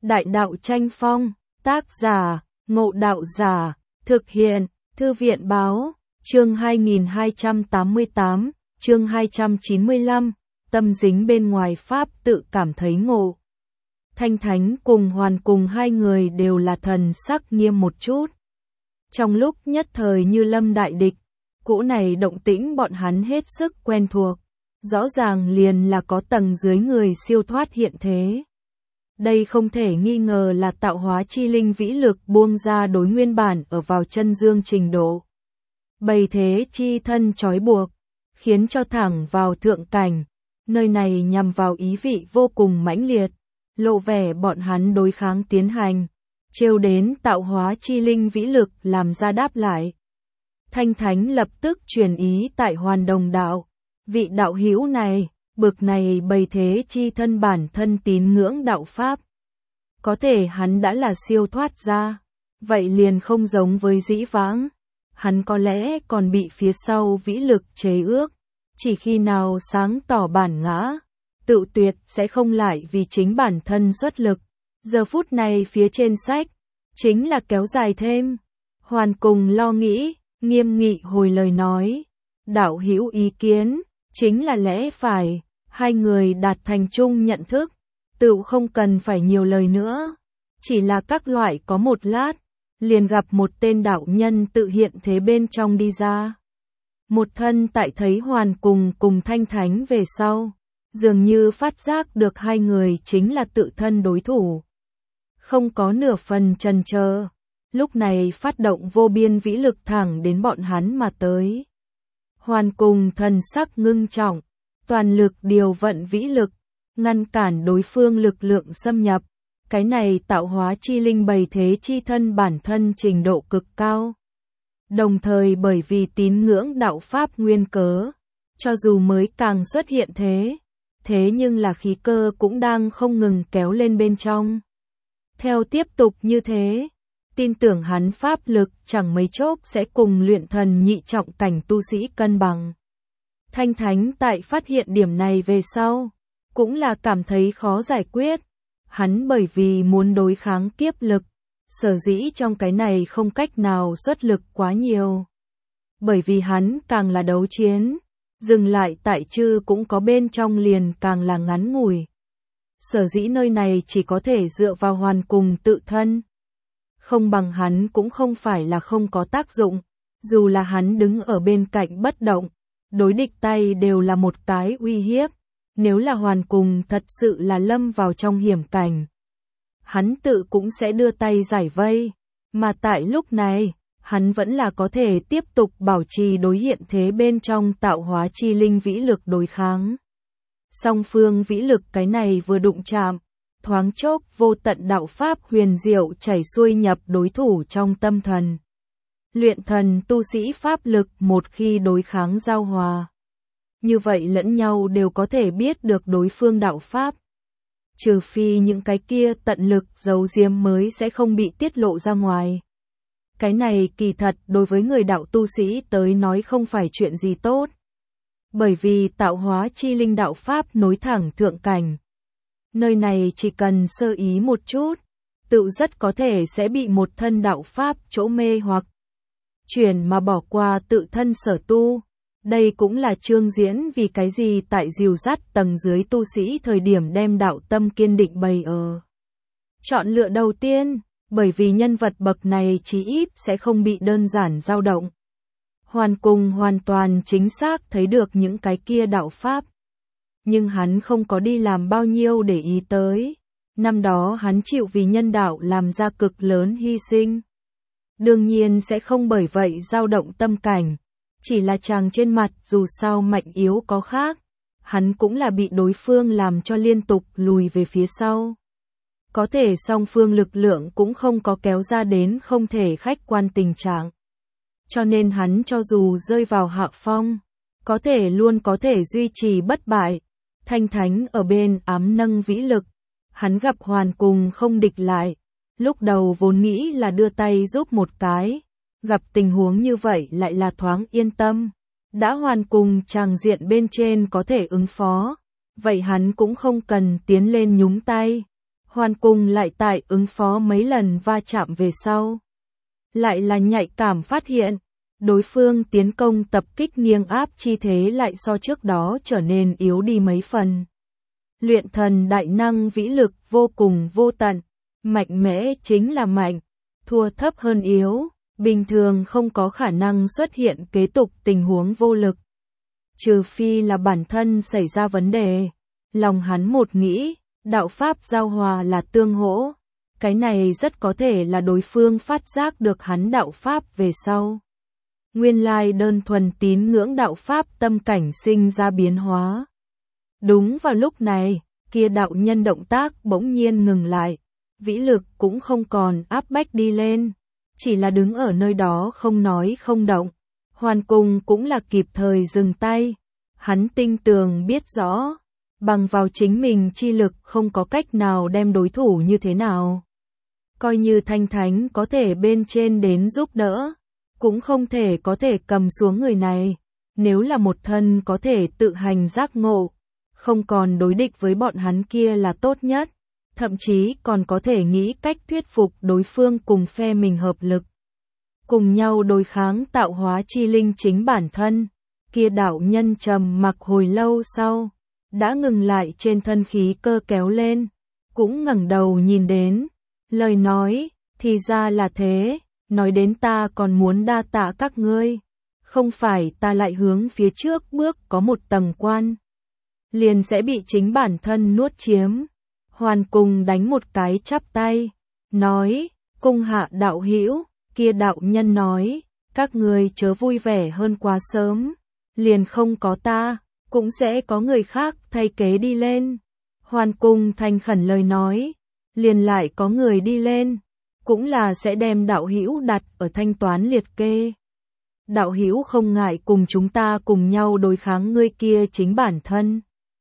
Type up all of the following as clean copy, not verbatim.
Đại đạo tranh phong, tác giả, Ngộ Đạo Giả, thực hiện, Thư viện báo, chương 2288, chương 295, tâm dính bên ngoài Pháp tự cảm thấy ngộ. Thanh Thánh cùng Hoàn cùng hai người đều là thần sắc nghiêm một chút. Trong lúc nhất thời như lâm đại địch, cỗ này động tĩnh bọn hắn hết sức quen thuộc, rõ ràng liền là có tầng dưới người siêu thoát hiện thế. Đây không thể nghi ngờ là tạo hóa chi linh vĩ lực buông ra đối nguyên bản ở vào chân dương trình độ. Bày thế chi thân trói buộc, khiến cho thẳng vào thượng cảnh, nơi này nhằm vào ý vị vô cùng mãnh liệt, lộ vẻ bọn hắn đối kháng tiến hành, trêu đến tạo hóa chi linh vĩ lực làm ra đáp lại. Thanh Thánh lập tức truyền ý tại Hoàn Đồng đạo, vị đạo hữu này, bực này bày thế chi thân bản thân tín ngưỡng đạo Pháp. Có thể hắn đã là siêu thoát ra, vậy liền không giống với dĩ vãng. Hắn có lẽ còn bị phía sau vĩ lực chế ước, chỉ khi nào sáng tỏ bản ngã, tự tuyệt sẽ không lại vì chính bản thân xuất lực. Giờ phút này phía trên sách, chính là kéo dài thêm. Hoàn cùng lo nghĩ, nghiêm nghị hồi lời nói. Đạo hữu ý kiến, chính là lẽ phải, hai người đạt thành chung nhận thức, tự không cần phải nhiều lời nữa. Chỉ là các loại có một lát, liền gặp một tên đạo nhân tự hiện thế bên trong đi ra. Một thân tại thấy Hoàn cùng Thanh Thánh về sau, dường như phát giác được hai người chính là tự thân đối thủ. Không có nửa phần chần chờ, lúc này phát động vô biên vĩ lực thẳng đến bọn hắn mà tới. Hoàn cùng thần sắc ngưng trọng, toàn lực điều vận vĩ lực, ngăn cản đối phương lực lượng xâm nhập. Cái này tạo hóa chi linh bày thế chi thân bản thân trình độ cực cao. Đồng thời bởi vì tín ngưỡng đạo Pháp nguyên cớ, cho dù mới càng xuất hiện thế nhưng là khí cơ cũng đang không ngừng kéo lên bên trong. Theo tiếp tục như thế, tin tưởng hắn pháp lực chẳng mấy chốc sẽ cùng luyện thần nhị trọng cảnh tu sĩ cân bằng. Thanh Thánh tại phát hiện điểm này về sau, cũng là cảm thấy khó giải quyết. Hắn bởi vì muốn đối kháng kiếp lực, sở dĩ trong cái này không cách nào xuất lực quá nhiều. Bởi vì hắn càng là đấu chiến, dừng lại tại chư cũng có bên trong liền càng là ngắn ngủi. Sở dĩ nơi này chỉ có thể dựa vào Hoàn cùng tự thân. Không bằng hắn cũng không phải là không có tác dụng, dù là hắn đứng ở bên cạnh bất động, đối địch tay đều là một cái uy hiếp. Nếu là Hoàn cùng thật sự là lâm vào trong hiểm cảnh, hắn tự cũng sẽ đưa tay giải vây, mà tại lúc này, hắn vẫn là có thể tiếp tục bảo trì đối hiện thế bên trong tạo hóa chi linh vĩ lực đối kháng. Song phương vĩ lực cái này vừa đụng chạm, thoáng chốc vô tận đạo Pháp huyền diệu chảy xuôi nhập đối thủ trong tâm thần. Luyện thần tu sĩ Pháp lực một khi đối kháng giao hòa, như vậy lẫn nhau đều có thể biết được đối phương đạo Pháp. Trừ phi những cái kia tận lực giấu giếm mới sẽ không bị tiết lộ ra ngoài. Cái này kỳ thật đối với người đạo tu sĩ tới nói không phải chuyện gì tốt. Bởi vì tạo hóa chi linh đạo Pháp nối thẳng thượng cảnh. Nơi này chỉ cần sơ ý một chút, tự rất có thể sẽ bị một thân đạo Pháp chỗ mê hoặc chuyển mà bỏ qua tự thân sở tu. Đây cũng là chương diễn vì cái gì tại dìu dắt tầng dưới tu sĩ thời điểm đem đạo tâm kiên định bày ở chọn lựa đầu tiên, bởi vì nhân vật bậc này chí ít sẽ không bị đơn giản dao động. Hoàn cùng hoàn toàn chính xác thấy được những cái kia đạo Pháp. Nhưng hắn không có đi làm bao nhiêu để ý tới. Năm đó hắn chịu vì nhân đạo làm ra cực lớn hy sinh. Đương nhiên sẽ không bởi vậy dao động tâm cảnh. Chỉ là chàng trên mặt dù sao mạnh yếu có khác, hắn cũng là bị đối phương làm cho liên tục lùi về phía sau. Có thể song phương lực lượng cũng không có kéo ra đến không thể khách quan tình trạng. Cho nên hắn cho dù rơi vào hạ phong, có thể luôn có thể duy trì bất bại. Thanh Thánh ở bên ám nâng vĩ lực, hắn gặp Hoàn cùng không địch lại. Lúc đầu vốn nghĩ là đưa tay giúp một cái. Gặp tình huống như vậy lại là thoáng yên tâm. Đã Hoàn cùng tràng diện bên trên có thể ứng phó, vậy hắn cũng không cần tiến lên nhúng tay. Hoàn Cung lại tại ứng phó mấy lần va chạm về sau. Lại là nhạy cảm phát hiện, đối phương tiến công tập kích nghiêng áp chi thế lại so trước đó trở nên yếu đi mấy phần. Luyện thần đại năng vĩ lực vô cùng vô tận, mạnh mẽ chính là mạnh, thua thấp hơn yếu, bình thường không có khả năng xuất hiện kế tục tình huống vô lực. Trừ phi là bản thân xảy ra vấn đề, lòng hắn một nghĩ, đạo pháp giao hòa là tương hỗ, cái này rất có thể là đối phương phát giác được hắn đạo pháp về sau. Nguyên lai đơn thuần tín ngưỡng đạo pháp tâm cảnh sinh ra biến hóa. Đúng vào lúc này, kia đạo nhân động tác bỗng nhiên ngừng lại, vĩ lực cũng không còn áp bách đi lên, chỉ là đứng ở nơi đó không nói không động. Hoàn Cung cũng là kịp thời dừng tay, hắn tinh tường biết rõ, bằng vào chính mình chi lực không có cách nào đem đối thủ như thế nào. Coi như Thanh Thánh có thể bên trên đến giúp đỡ, cũng không thể có thể cầm xuống người này, nếu là một thân có thể tự hành giác ngộ, không còn đối địch với bọn hắn kia là tốt nhất, thậm chí còn có thể nghĩ cách thuyết phục đối phương cùng phe mình hợp lực. Cùng nhau đối kháng tạo hóa chi linh chính bản thân, kia đạo nhân trầm mặc hồi lâu sau, đã ngừng lại trên thân khí cơ kéo lên, cũng ngẩng đầu nhìn đến, lời nói, thì ra là thế, nói đến ta còn muốn đa tạ các ngươi, không phải ta lại hướng phía trước bước có một tầng quan, liền sẽ bị chính bản thân nuốt chiếm. Hoàn Cung đánh một cái chắp tay, nói, cung hạ đạo hữu, kia đạo nhân nói, các ngươi chớ vui vẻ hơn quá sớm, liền không có ta, cũng sẽ có người khác thay kế đi lên. Hoàn Cung thành khẩn lời nói, liền lại có người đi lên, cũng là sẽ đem đạo hữu đặt ở thanh toán liệt kê. Đạo hữu không ngại cùng chúng ta cùng nhau đối kháng ngươi kia chính bản thân.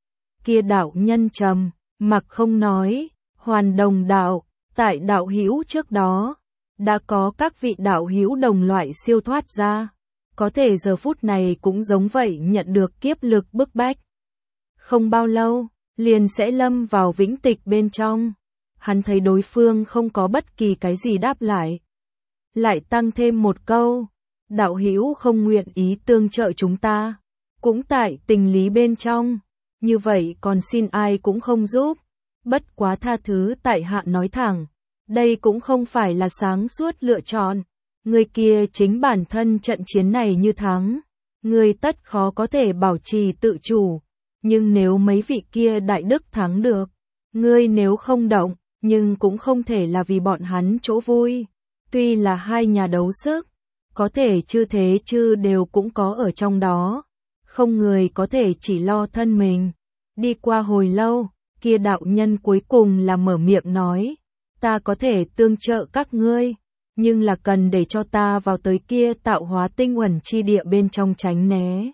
Kia đạo nhân trầm mặc không nói, Hoàn đồng đạo, tại đạo hữu trước đó, đã có các vị đạo hữu đồng loại siêu thoát ra, có thể giờ phút này cũng giống vậy nhận được kiếp lực bức bách. Không bao lâu, liền sẽ lâm vào vĩnh tịch bên trong. Hắn thấy đối phương không có bất kỳ cái gì đáp lại. Lại tăng thêm một câu, đạo hữu không nguyện ý tương trợ chúng ta, cũng tại tình lý bên trong, như vậy còn xin ai cũng không giúp, bất quá tha thứ tại hạ nói thẳng, đây cũng không phải là sáng suốt lựa chọn, người kia chính bản thân trận chiến này như thắng, người tất khó có thể bảo trì tự chủ, nhưng nếu mấy vị kia đại đức thắng được, ngươi nếu không động, nhưng cũng không thể là vì bọn hắn chỗ vui, tuy là hai nhà đấu sức, có thể chư thế chư đều cũng có ở trong đó, không người có thể chỉ lo thân mình. Đi qua hồi lâu, kia đạo nhân cuối cùng là mở miệng nói, ta có thể tương trợ các ngươi, nhưng là cần để cho ta vào tới kia tạo hóa tinh uẩn chi địa bên trong tránh né.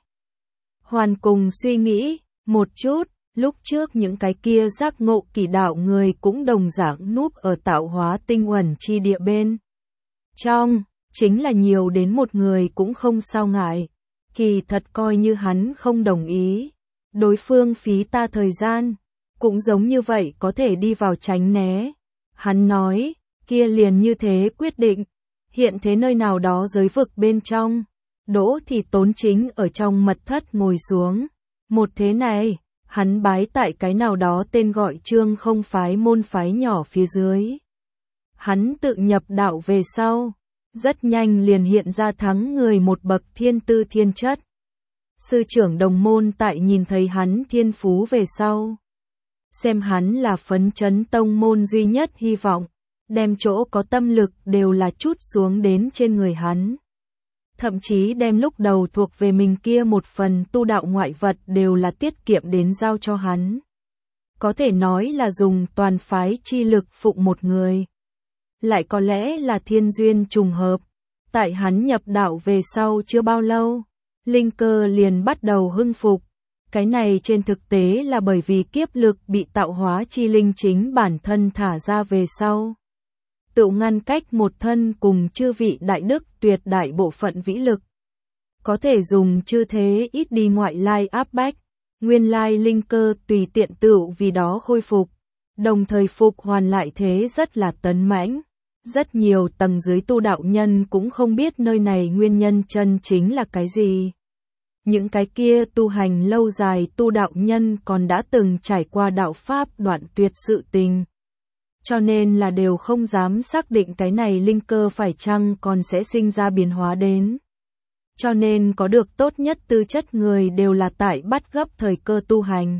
Hoàn Cung suy nghĩ một chút, lúc trước những cái kia giác ngộ kỳ đạo người cũng đồng dạng núp ở tạo hóa tinh uẩn chi địa bên trong, chính là nhiều đến một người cũng không sao ngại, kỳ thật coi như hắn không đồng ý, đối phương phí ta thời gian, cũng giống như vậy có thể đi vào tránh né. Hắn nói, kia liền như thế quyết định, hiện thế nơi nào đó giới vực bên trong, Đỗ thì Tốn chính ở trong mật thất ngồi xuống, một thế này, hắn bái tại cái nào đó tên gọi Trương không phái môn phái nhỏ phía dưới. Hắn tự nhập đạo về sau, rất nhanh liền hiện ra thắng người một bậc thiên tư thiên chất. Sư trưởng đồng môn tại nhìn thấy hắn thiên phú về sau, xem hắn là phấn chấn tông môn duy nhất hy vọng, đem chỗ có tâm lực đều là trút xuống đến trên người hắn. Thậm chí đem lúc đầu thuộc về mình kia một phần tu đạo ngoại vật đều là tiết kiệm đến giao cho hắn. Có thể nói là dùng toàn phái chi lực phụng một người. Lại có lẽ là thiên duyên trùng hợp, tại hắn nhập đạo về sau chưa bao lâu, linh cơ liền bắt đầu hưng phục. Cái này trên thực tế là bởi vì kiếp lực bị tạo hóa chi linh chính bản thân thả ra về sau. Tự ngăn cách một thân cùng chư vị đại đức tuyệt đại bộ phận vĩ lực. Có thể dùng chư thế ít đi ngoại lai áp bách, nguyên lai linh cơ tùy tiện tựu vì đó khôi phục. đồng thời phục hoàn lại thế rất là tấn mãnh. Rất nhiều tầng dưới tu đạo nhân cũng không biết nơi này nguyên nhân chân chính là cái gì. Những cái kia tu hành lâu dài tu đạo nhân còn đã từng trải qua đạo pháp đoạn tuyệt sự tình. Cho nên là đều không dám xác định cái này linh cơ phải chăng còn sẽ sinh ra biến hóa đến. Cho nên có được tốt nhất tư chất người đều là tại bắt gấp thời cơ tu hành.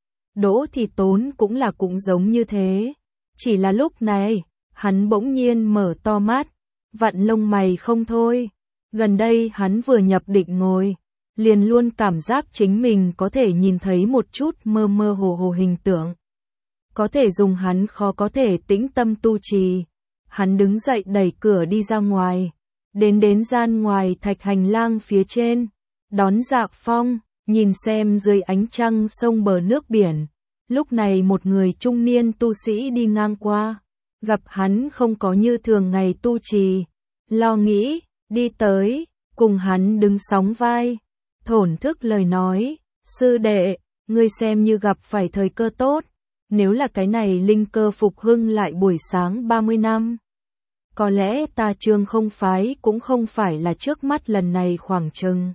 Đỗ Thị Tốn cũng giống như thế. Chỉ là lúc này, hắn bỗng nhiên mở to mắt, vặn lông mày không thôi. Gần đây hắn vừa nhập định ngồi, liền luôn cảm giác chính mình có thể nhìn thấy một chút mơ mơ hồ hồ hình tượng. Có thể dùng hắn khó có thể tĩnh tâm tu trì. Hắn đứng dậy đẩy cửa đi ra ngoài, đến gian ngoài thạch hành lang phía trên, đón Dạ Phong, nhìn xem dưới ánh trăng sông bờ nước biển. Lúc này một người trung niên tu sĩ đi ngang qua, gặp hắn không có như thường ngày tu trì, lo nghĩ, đi tới, cùng hắn đứng sóng vai, thổn thức lời nói, sư đệ, ngươi xem như gặp phải thời cơ tốt, nếu là cái này linh cơ phục hưng lại buổi sáng 30 năm. Có lẽ ta Trương không phái cũng không phải là trước mắt lần này khoảng chừng.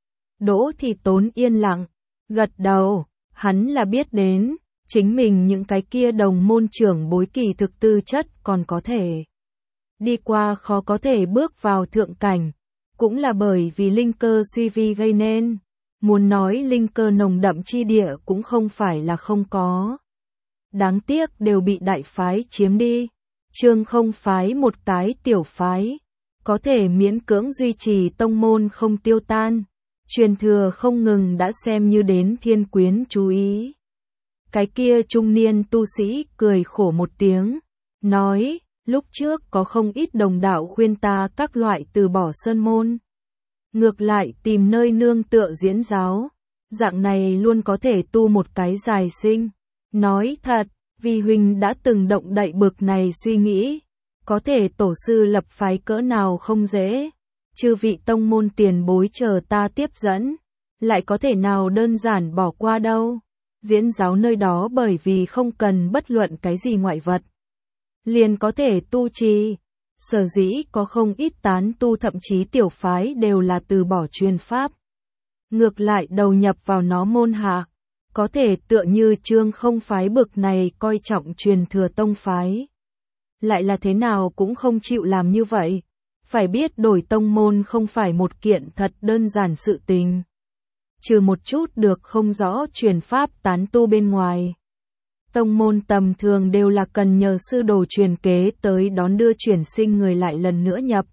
Đỗ Thị Tốn yên lặng, gật đầu, hắn là biết đến, chính mình những cái kia đồng môn trưởng bối kỳ thực tư chất còn có thể. Đi qua khó có thể bước vào thượng cảnh, cũng là bởi vì linh cơ suy vi gây nên. Muốn nói linh cơ nồng đậm chi địa cũng không phải là không có. Đáng tiếc đều bị đại phái chiếm đi. Trương không phái một cái tiểu phái, có thể miễn cưỡng duy trì tông môn không tiêu tan. Truyền thừa không ngừng đã xem như đến thiên quyến chú ý. Cái kia trung niên tu sĩ cười khổ một tiếng, nói, lúc trước có không ít đồng đạo khuyên ta các loại từ bỏ sơn môn. Ngược lại tìm nơi nương tựa diễn giáo, dạng này luôn có thể tu một cái dài sinh. Nói thật, vì huynh đã từng động đậy bực này suy nghĩ, có thể tổ sư lập phái cỡ nào không dễ. Chư vị tông môn tiền bối chờ ta tiếp dẫn, lại có thể nào đơn giản bỏ qua đâu. Diễn giáo nơi đó bởi vì không cần bất luận cái gì ngoại vật, liền có thể tu trì. Sở dĩ có không ít tán tu thậm chí tiểu phái đều là từ bỏ truyền pháp. Ngược lại đầu nhập vào nó môn hạ, có thể tựa như Trương không phái bực này coi trọng truyền thừa tông phái. Lại là thế nào cũng không chịu làm như vậy. Phải biết đổi tông môn không phải một kiện thật đơn giản sự tình. Trừ một chút được không rõ truyền pháp tán tu bên ngoài. Tông môn tầm thường đều là cần nhờ sư đồ truyền kế tới đón đưa chuyển sinh người lại lần nữa nhập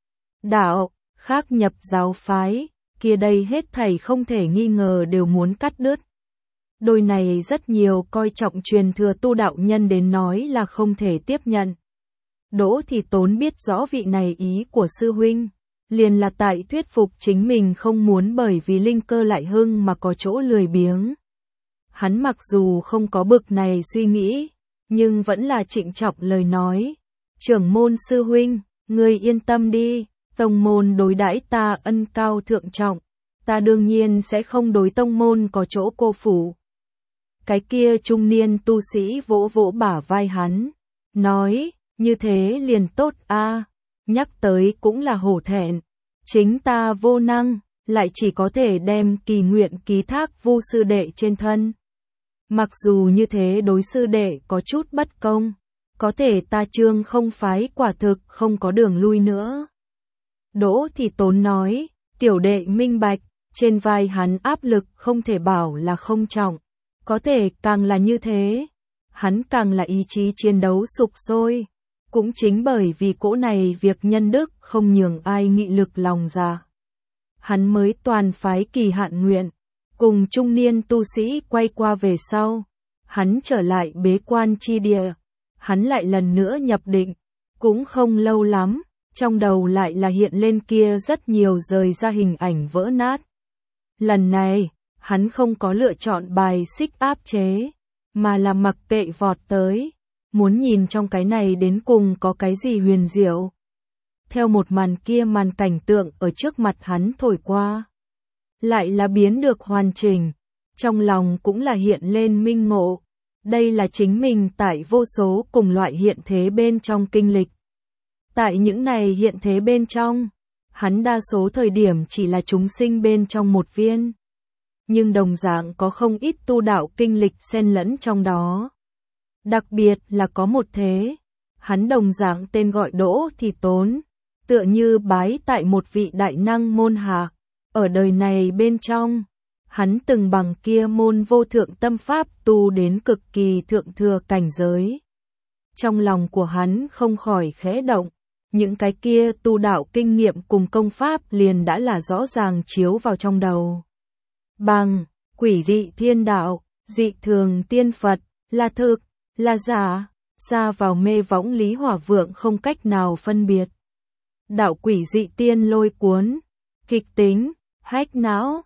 đạo, khác nhập giáo phái, kia đây hết thảy không thể nghi ngờ đều muốn cắt đứt. Đôi này rất nhiều coi trọng truyền thừa tu đạo nhân đến nói là không thể tiếp nhận. Đỗ Thị Tốn biết rõ vị này ý của sư huynh, liền là tại thuyết phục chính mình không muốn bởi vì linh cơ lại hưng mà có chỗ lười biếng. Hắn mặc dù không có bực này suy nghĩ, nhưng vẫn là trịnh trọng lời nói. Trưởng môn sư huynh, ngươi yên tâm đi, tông môn đối đãi ta ân cao thượng trọng, ta đương nhiên sẽ không đối tông môn có chỗ cô phủ. Cái kia trung niên tu sĩ vỗ vỗ bả vai hắn, nói, như thế liền tốt a. Nhắc tới cũng là hổ thẹn, chính ta vô năng, lại chỉ có thể đem kỳ nguyện ký thác Vu sư đệ trên thân. Mặc dù như thế đối sư đệ có chút bất công, có thể ta Trương không phái quả thực không có đường lui nữa. Đỗ Thị Tốn nói, tiểu đệ minh bạch, trên vai hắn áp lực không thể bảo là không trọng, có thể càng là như thế, hắn càng là ý chí chiến đấu sục sôi. Cũng chính bởi vì cỗ này việc nhân đức không nhường ai nghị lực lòng dạ, hắn mới toàn phái kỳ hạn nguyện. Cùng trung niên tu sĩ quay qua về sau, hắn trở lại bế quan chi địa, hắn lại lần nữa nhập định, cũng không lâu lắm, trong đầu lại là hiện lên kia rất nhiều rời ra hình ảnh vỡ nát. Lần này, hắn không có lựa chọn bài xích áp chế, mà là mặc kệ vọt tới, muốn nhìn trong cái này đến cùng có cái gì huyền diệu. Theo một màn kia màn cảnh tượng ở trước mặt hắn thổi qua, lại là biến được hoàn chỉnh, trong lòng cũng là hiện lên minh ngộ, Đây là chính mình tại vô số cùng loại hiện thế bên trong kinh lịch. Tại những này hiện thế bên trong, hắn đa số thời điểm chỉ là chúng sinh bên trong một viên. Nhưng đồng dạng có không ít tu đạo kinh lịch xen lẫn trong đó. Đặc biệt là có một thế, hắn đồng dạng tên gọi Đỗ Thì Tốn, tựa như bái tại một vị đại năng môn hạ. Ở đời này bên trong, hắn từng bằng kia môn vô thượng tâm pháp tu đến cực kỳ thượng thừa cảnh giới. Trong lòng của hắn không khỏi khẽ động, những cái kia tu đạo kinh nghiệm cùng công pháp liền đã là rõ ràng chiếu vào trong đầu. Bằng, quỷ dị thiên đạo, dị thường tiên Phật, là thực, là giả, xa vào mê võng Lý Hỏa Vượng không cách nào phân biệt. Đạo quỷ dị tiên lôi cuốn, kịch tính, hách não,